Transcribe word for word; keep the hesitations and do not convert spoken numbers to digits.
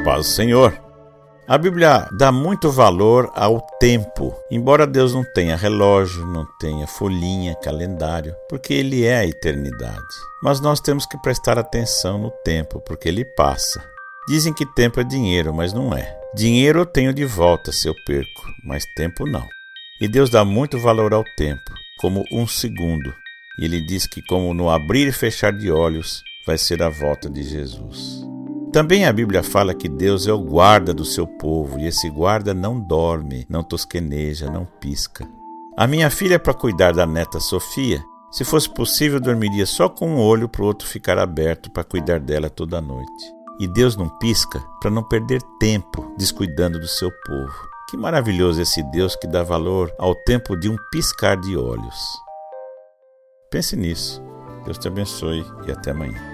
Paz do Senhor. A Bíblia dá muito valor ao tempo, embora Deus não tenha relógio, não tenha folhinha, calendário, porque Ele é a eternidade. Mas nós temos que prestar atenção no tempo, porque ele passa. Dizem que tempo é dinheiro, mas não é. Dinheiro eu tenho de volta se eu perco, mas tempo não. E Deus dá muito valor ao tempo, como um segundo. E Ele diz que como no abrir e fechar de olhos vai ser a volta de Jesus. Também a Bíblia fala que Deus é o guarda do seu povo, e esse guarda não dorme, não tosqueneja, não pisca. A minha filha, para cuidar da neta Sofia, se fosse possível, dormiria só com um olho para o outro ficar aberto para cuidar dela toda a noite. E Deus não pisca para não perder tempo descuidando do seu povo. Que maravilhoso esse Deus que dá valor ao tempo de um piscar de olhos. Pense nisso. Deus te abençoe e até amanhã.